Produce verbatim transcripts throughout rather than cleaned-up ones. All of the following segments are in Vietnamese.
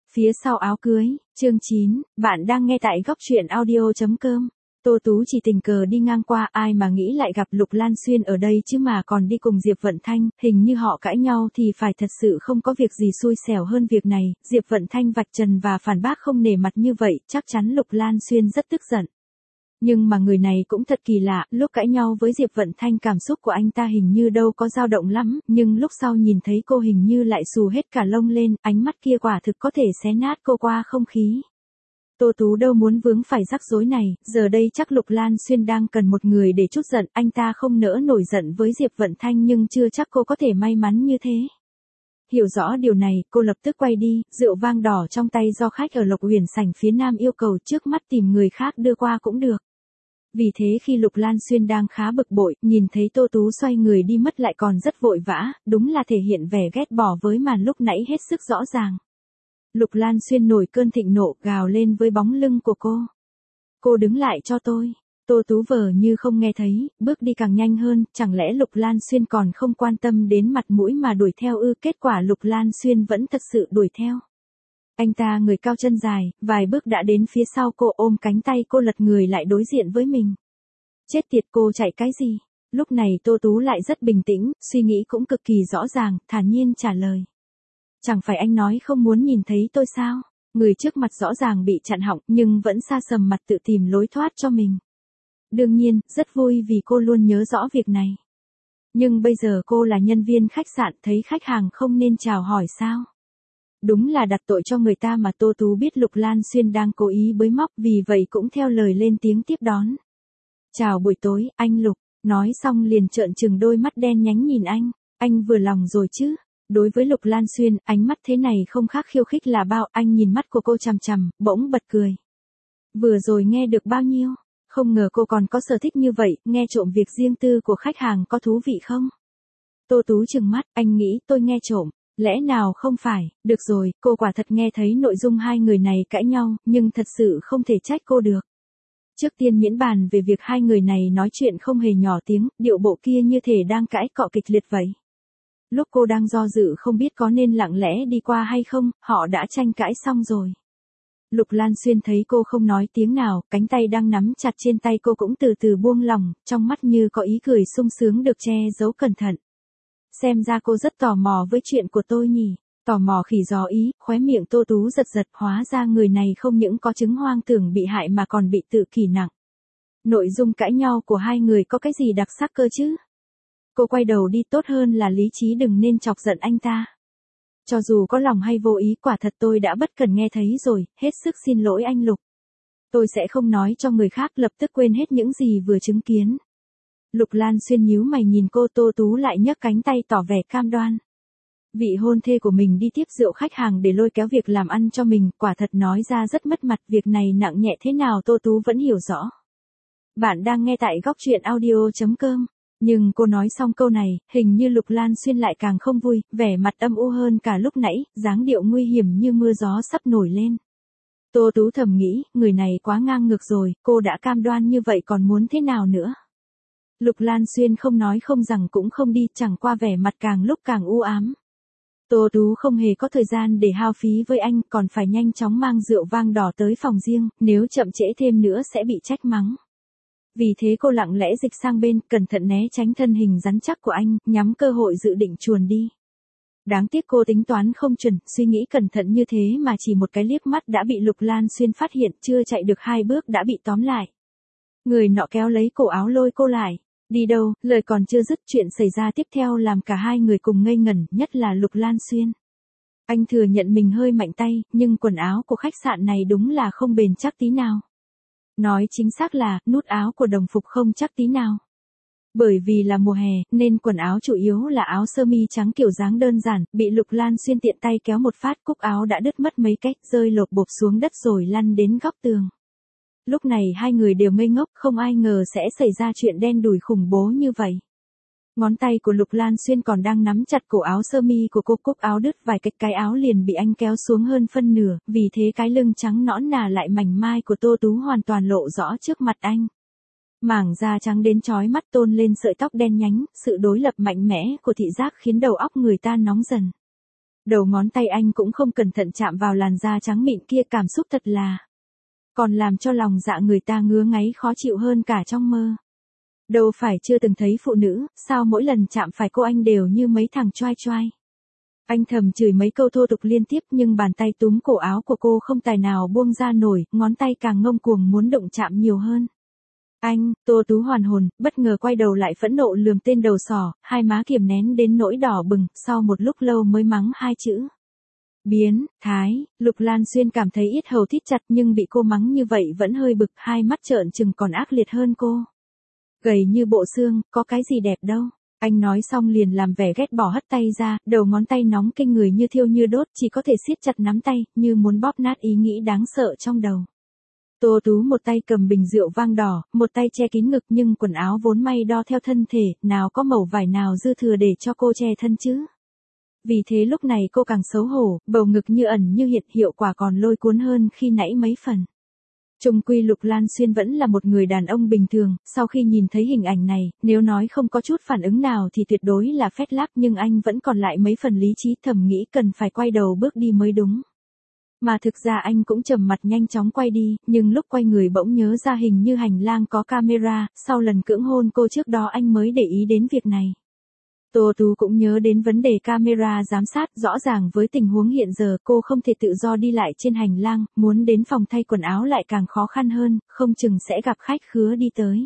Phía sau áo cưới, chương chín, bạn đang nghe tại góc truyện audio chấm com. Tô Tú chỉ tình cờ đi ngang qua, ai mà nghĩ lại gặp Lục Lan Xuyên ở đây chứ mà còn đi cùng Diệp Vận Thanh, hình như họ cãi nhau thì phải thật sự không có việc gì xui xẻo hơn việc này. Diệp Vận Thanh vạch trần và phản bác không nể mặt như vậy, chắc chắn Lục Lan Xuyên rất tức giận. Nhưng mà người này cũng thật kỳ lạ, lúc cãi nhau với Diệp Vận Thanh cảm xúc của anh ta hình như đâu có dao động lắm, nhưng lúc sau nhìn thấy cô hình như lại xù hết cả lông lên, ánh mắt kia quả thực có thể xé nát cô qua không khí. Tô Tú đâu muốn vướng phải rắc rối này, giờ đây chắc Lục Lan Xuyên đang cần một người để trút giận, anh ta không nỡ nổi giận với Diệp Vận Thanh nhưng chưa chắc cô có thể may mắn như thế. Hiểu rõ điều này, cô lập tức quay đi, rượu vang đỏ trong tay do khách ở Lộc Huyền sảnh phía nam yêu cầu trước mắt tìm người khác đưa qua cũng được. Vì thế khi Lục Lan Xuyên đang khá bực bội, nhìn thấy Tô Tú xoay người đi mất lại còn rất vội vã, đúng là thể hiện vẻ ghét bỏ với màn lúc nãy hết sức rõ ràng. Lục Lan Xuyên nổi cơn thịnh nộ, gào lên với bóng lưng của cô. Cô đứng lại cho tôi. Tô Tú vờ như không nghe thấy, bước đi càng nhanh hơn, chẳng lẽ Lục Lan Xuyên còn không quan tâm đến mặt mũi mà đuổi theo ư? Kết quả Lục Lan Xuyên vẫn thật sự đuổi theo. Anh ta người cao chân dài, vài bước đã đến phía sau cô, ôm cánh tay cô lật người lại đối diện với mình. Chết tiệt, cô chạy cái gì? Lúc này Tô Tú lại rất bình tĩnh, suy nghĩ cũng cực kỳ rõ ràng, thản nhiên trả lời. Chẳng phải anh nói không muốn nhìn thấy tôi sao? Người trước mặt rõ ràng bị chặn họng nhưng vẫn sa sầm mặt tự tìm lối thoát cho mình. Đương nhiên, rất vui vì cô luôn nhớ rõ việc này. Nhưng bây giờ cô là nhân viên khách sạn, thấy khách hàng không nên chào hỏi sao? Đúng là đặt tội cho người ta mà. Tô Tú biết Lục Lan Xuyên đang cố ý bới móc, vì vậy cũng theo lời lên tiếng tiếp đón. Chào buổi tối, anh Lục. Nói xong liền trợn trừng đôi mắt đen nhánh nhìn anh. Anh vừa lòng rồi chứ? Đối với Lục Lan Xuyên, ánh mắt thế này không khác khiêu khích là bao. Anh nhìn mắt của cô chằm chằm, bỗng bật cười. Vừa rồi nghe được bao nhiêu? Không ngờ cô còn có sở thích như vậy, nghe trộm việc riêng tư của khách hàng có thú vị không? Tô Tú trừng mắt, anh nghĩ tôi nghe trộm. Lẽ nào không phải? Được rồi, cô quả thật nghe thấy nội dung hai người này cãi nhau, nhưng thật sự không thể trách cô được. Trước tiên miễn bàn về việc hai người này nói chuyện không hề nhỏ tiếng, điệu bộ kia như thể đang cãi cọ kịch liệt vậy. Lúc cô đang do dự không biết có nên lặng lẽ đi qua hay không, họ đã tranh cãi xong rồi. Lục Lan Xuyên thấy cô không nói tiếng nào, cánh tay đang nắm chặt trên tay cô cũng từ từ buông lỏng, trong mắt như có ý cười sung sướng được che giấu cẩn thận. Xem ra cô rất tò mò với chuyện của tôi nhỉ. Tò mò khỉ gió ý, khóe miệng Tô Tú giật giật, hóa ra người này không những có chứng hoang tưởng bị hại mà còn bị tự kỷ nặng. Nội dung cãi nhau của hai người có cái gì đặc sắc cơ chứ? Cô quay đầu đi, tốt hơn là lý trí đừng nên chọc giận anh ta. Cho dù có lòng hay vô ý, quả thật tôi đã bất cần nghe thấy rồi, hết sức xin lỗi anh Lục. Tôi sẽ không nói cho người khác, lập tức quên hết những gì vừa chứng kiến. Lục Lan Xuyên nhíu mày nhìn cô. Tô Tú lại nhấc cánh tay tỏ vẻ cam đoan. Vị hôn thê của mình đi tiếp rượu khách hàng để lôi kéo việc làm ăn cho mình, quả thật nói ra rất mất mặt, việc này nặng nhẹ thế nào Tô Tú vẫn hiểu rõ. Bạn đang nghe tại góc truyện audio chấm com. Nhưng cô nói xong câu này, hình như Lục Lan Xuyên lại càng không vui, vẻ mặt âm u hơn cả lúc nãy, dáng điệu nguy hiểm như mưa gió sắp nổi lên. Tô Tú thầm nghĩ, người này quá ngang ngược rồi, cô đã cam đoan như vậy còn muốn thế nào nữa. Lục Lan Xuyên không nói không rằng cũng không đi, chẳng qua vẻ mặt càng lúc càng u ám. Tô Tú không hề có thời gian để hao phí với anh, còn phải nhanh chóng mang rượu vang đỏ tới phòng riêng, nếu chậm trễ thêm nữa sẽ bị trách mắng. Vì thế cô lặng lẽ dịch sang bên, cẩn thận né tránh thân hình rắn chắc của anh, nhắm cơ hội dự định chuồn đi. Đáng tiếc cô tính toán không chuẩn, suy nghĩ cẩn thận như thế mà chỉ một cái liếc mắt đã bị Lục Lan Xuyên phát hiện, chưa chạy được hai bước đã bị tóm lại. Người nọ kéo lấy cổ áo lôi cô lại. Đi đâu? Lời còn chưa dứt, chuyện xảy ra tiếp theo làm cả hai người cùng ngây ngẩn, nhất là Lục Lan Xuyên. Anh thừa nhận mình hơi mạnh tay, nhưng quần áo của khách sạn này đúng là không bền chắc tí nào. Nói chính xác là, nút áo của đồng phục không chắc tí nào. Bởi vì là mùa hè, nên quần áo chủ yếu là áo sơ mi trắng kiểu dáng đơn giản, bị Lục Lan Xuyên tiện tay kéo một phát, cúc áo đã đứt mất mấy cách, rơi lộp bộp xuống đất rồi lăn đến góc tường. Lúc này hai người đều ngây ngốc, không ai ngờ sẽ xảy ra chuyện đen đủi khủng bố như vậy. Ngón tay của Lục Lan Xuyên còn đang nắm chặt cổ áo sơ mi của cô, cúc áo đứt vài cách, cái áo liền bị anh kéo xuống hơn phân nửa, vì thế cái lưng trắng nõn nà lại mảnh mai của Tô Tú hoàn toàn lộ rõ trước mặt anh. Mảng da trắng đến chói mắt tôn lên sợi tóc đen nhánh, sự đối lập mạnh mẽ của thị giác khiến đầu óc người ta nóng dần. Đầu ngón tay anh cũng không cẩn thận chạm vào làn da trắng mịn kia, cảm xúc thật là còn làm cho lòng dạ người ta ngứa ngáy khó chịu hơn cả trong mơ. Đâu phải chưa từng thấy phụ nữ, sao mỗi lần chạm phải cô anh đều như mấy thằng choai choai. Anh thầm chửi mấy câu thô tục liên tiếp nhưng bàn tay túm cổ áo của cô không tài nào buông ra nổi, ngón tay càng ngông cuồng muốn động chạm nhiều hơn. Anh, Tô Tú hoàn hồn, bất ngờ quay đầu lại phẫn nộ lườm tên đầu sỏ, hai má kiềm nén đến nỗi đỏ bừng, sau một lúc lâu mới mắng hai chữ. Biến, thái. Lục Lan Xuyên cảm thấy yết hầu thít chặt nhưng bị cô mắng như vậy vẫn hơi bực, hai mắt trợn trừng còn ác liệt hơn cô. Gầy như bộ xương, có cái gì đẹp đâu. Anh nói xong liền làm vẻ ghét bỏ hất tay ra, đầu ngón tay nóng kinh người như thiêu như đốt, chỉ có thể siết chặt nắm tay, như muốn bóp nát ý nghĩ đáng sợ trong đầu. Tô Tú một tay cầm bình rượu vang đỏ, một tay che kín ngực nhưng quần áo vốn may đo theo thân thể, nào có mẩu vải nào dư thừa để cho cô che thân chứ. Vì thế lúc này cô càng xấu hổ, bầu ngực như ẩn như hiện, hiệu quả còn lôi cuốn hơn khi nãy mấy phần. Chung quy Lục Lan Xuyên vẫn là một người đàn ông bình thường, sau khi nhìn thấy hình ảnh này, nếu nói không có chút phản ứng nào thì tuyệt đối là phét lác, nhưng anh vẫn còn lại mấy phần lý trí, thầm nghĩ cần phải quay đầu bước đi mới đúng. Mà thực ra anh cũng trầm mặt nhanh chóng quay đi, nhưng lúc quay người bỗng nhớ ra hình như hành lang có camera, sau lần cưỡng hôn cô trước đó anh mới để ý đến việc này. Tô Tú cũng nhớ đến vấn đề camera giám sát, rõ ràng với tình huống hiện giờ cô không thể tự do đi lại trên hành lang, muốn đến phòng thay quần áo lại càng khó khăn hơn, không chừng sẽ gặp khách khứa đi tới.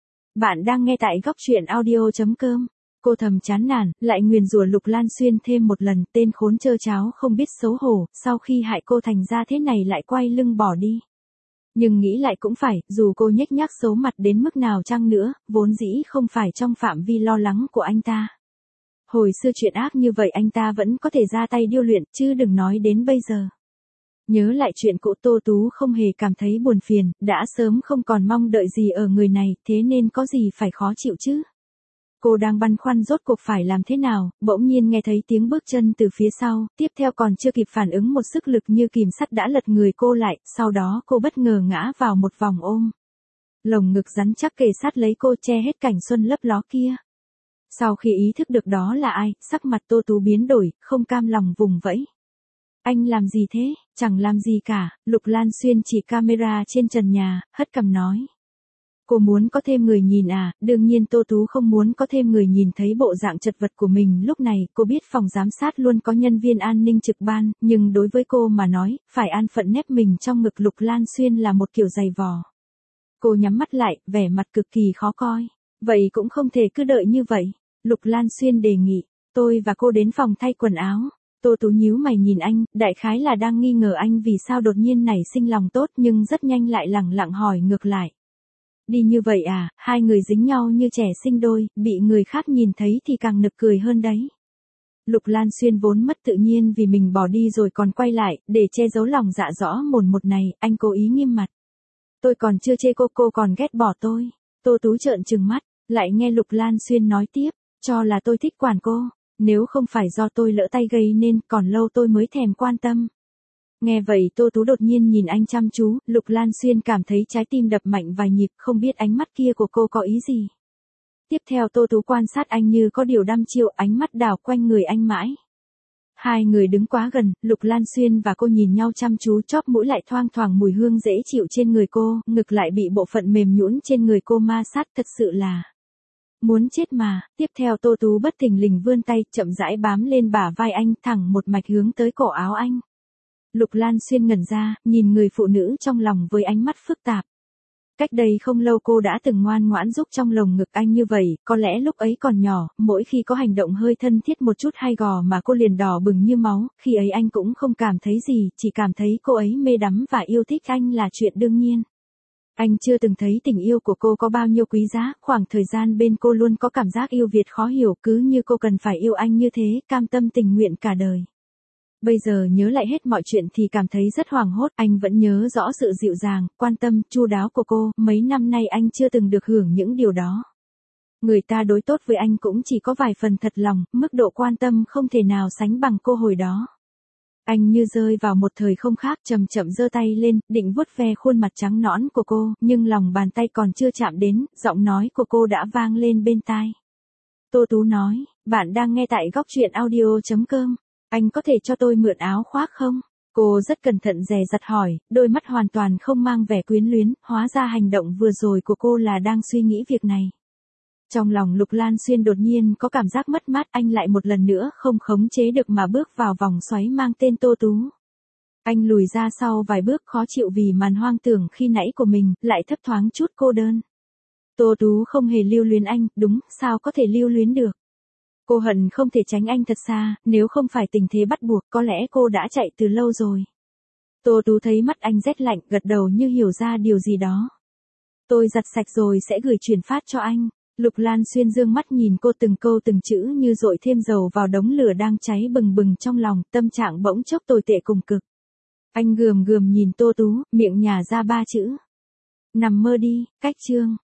Bạn đang nghe tại góc truyện audio chấm com. Cô thầm chán nản, lại nguyền rủa Lục Lan Xuyên thêm một lần, tên khốn trơ tráo không biết xấu hổ, sau khi hại cô thành ra thế này lại quay lưng bỏ đi. Nhưng nghĩ lại cũng phải, dù cô nhếch nhác xấu mặt đến mức nào chăng nữa, vốn dĩ không phải trong phạm vi lo lắng của anh ta. Hồi xưa chuyện ác như vậy anh ta vẫn có thể ra tay điêu luyện, chứ đừng nói đến bây giờ. Nhớ lại chuyện cũ, Tô Tú không hề cảm thấy buồn phiền, đã sớm không còn mong đợi gì ở người này, thế nên có gì phải khó chịu chứ. Cô đang băn khoăn rốt cuộc phải làm thế nào, bỗng nhiên nghe thấy tiếng bước chân từ phía sau, tiếp theo còn chưa kịp phản ứng một sức lực như kìm sắt đã lật người cô lại, sau đó cô bất ngờ ngã vào một vòng ôm. Lồng ngực rắn chắc kề sát lấy cô, che hết cảnh xuân lấp ló kia. Sau khi ý thức được đó là ai, sắc mặt Tô Tú biến đổi, không cam lòng vùng vẫy. Anh làm gì thế? Chẳng làm gì cả, Lục Lan Xuyên chỉ camera trên trần nhà, hất cằm nói. Cô muốn có thêm người nhìn à? Đương nhiên Tô Tú không muốn có thêm người nhìn thấy bộ dạng chật vật của mình lúc này, cô biết phòng giám sát luôn có nhân viên an ninh trực ban, nhưng đối với cô mà nói, phải an phận nép mình trong ngực Lục Lan Xuyên là một kiểu giày vò. Cô nhắm mắt lại, vẻ mặt cực kỳ khó coi. Vậy cũng không thể cứ đợi như vậy. Lục Lan Xuyên đề nghị, tôi và cô đến phòng thay quần áo. Tô Tú nhíu mày nhìn anh, đại khái là đang nghi ngờ anh vì sao đột nhiên nảy sinh lòng tốt nhưng rất nhanh lại lẳng lặng hỏi ngược lại. Đi như vậy à, hai người dính nhau như trẻ sinh đôi, bị người khác nhìn thấy thì càng nực cười hơn đấy. Lục Lan Xuyên vốn mất tự nhiên vì mình bỏ đi rồi còn quay lại, để che giấu lòng dạ rõ mồn một này, anh cố ý nghiêm mặt. Tôi còn chưa chê cô, cô còn ghét bỏ tôi. Tô Tú trợn trừng mắt, lại nghe Lục Lan Xuyên nói tiếp, cho là tôi thích quản cô, nếu không phải do tôi lỡ tay gây nên còn lâu tôi mới thèm quan tâm. Nghe vậy Tô Tú đột nhiên nhìn anh chăm chú, Lục Lan Xuyên cảm thấy trái tim đập mạnh vài nhịp, không biết ánh mắt kia của cô có ý gì. Tiếp theo Tô Tú quan sát anh như có điều đăm chiêu, ánh mắt đảo quanh người anh mãi. Hai người đứng quá gần, Lục Lan Xuyên và cô nhìn nhau chăm chú, chóp mũi lại thoang thoảng mùi hương dễ chịu trên người cô, ngực lại bị bộ phận mềm nhũn trên người cô ma sát, thật sự là muốn chết mà. Tiếp theo Tô Tú bất thình lình vươn tay, chậm rãi bám lên bả vai anh, thẳng một mạch hướng tới cổ áo anh. Lục Lan Xuyên ngẩn ra, nhìn người phụ nữ trong lòng với ánh mắt phức tạp. Cách đây không lâu cô đã từng ngoan ngoãn giúp trong lồng ngực anh như vậy, có lẽ lúc ấy còn nhỏ, mỗi khi có hành động hơi thân thiết một chút hay gò mà cô liền đỏ bừng như máu, khi ấy anh cũng không cảm thấy gì, chỉ cảm thấy cô ấy mê đắm và yêu thích anh là chuyện đương nhiên. Anh chưa từng thấy tình yêu của cô có bao nhiêu quý giá, khoảng thời gian bên cô luôn có cảm giác yêu Việt khó hiểu, cứ như cô cần phải yêu anh như thế, cam tâm tình nguyện cả đời. Bây giờ nhớ lại hết mọi chuyện thì cảm thấy rất hoảng hốt, anh vẫn nhớ rõ sự dịu dàng, quan tâm, chu đáo của cô, mấy năm nay anh chưa từng được hưởng những điều đó. Người ta đối tốt với anh cũng chỉ có vài phần thật lòng, mức độ quan tâm không thể nào sánh bằng cô hồi đó. Anh như rơi vào một thời không khác, chậm chậm giơ tay lên, định vuốt ve khuôn mặt trắng nõn của cô, nhưng lòng bàn tay còn chưa chạm đến, giọng nói của cô đã vang lên bên tai. Tô Tú nói, bạn đang nghe tại góc truyện audio chấm com. Anh có thể cho tôi mượn áo khoác không? Cô rất cẩn thận dè dặt hỏi, đôi mắt hoàn toàn không mang vẻ quyến luyến, hóa ra hành động vừa rồi của cô là đang suy nghĩ việc này. Trong lòng Lục Lan Xuyên đột nhiên có cảm giác mất mát, anh lại một lần nữa không khống chế được mà bước vào vòng xoáy mang tên Tô Tú. Anh lùi ra sau vài bước khó chịu vì màn hoang tưởng khi nãy của mình, lại thấp thoáng chút cô đơn. Tô Tú không hề lưu luyến anh, đúng, sao có thể lưu luyến được. Cô hận không thể tránh anh thật xa, nếu không phải tình thế bắt buộc có lẽ cô đã chạy từ lâu rồi. Tô Tú thấy mắt anh rét lạnh, gật đầu như hiểu ra điều gì đó. Tôi giặt sạch rồi sẽ gửi chuyển phát cho anh. Lục Lan Xuyên dương mắt nhìn cô từng câu từng chữ như dội thêm dầu vào đống lửa đang cháy bừng bừng trong lòng, tâm trạng bỗng chốc tồi tệ cùng cực. Anh gườm gườm nhìn Tô Tú, miệng nhả ra ba chữ. Nằm mơ đi, cách chương.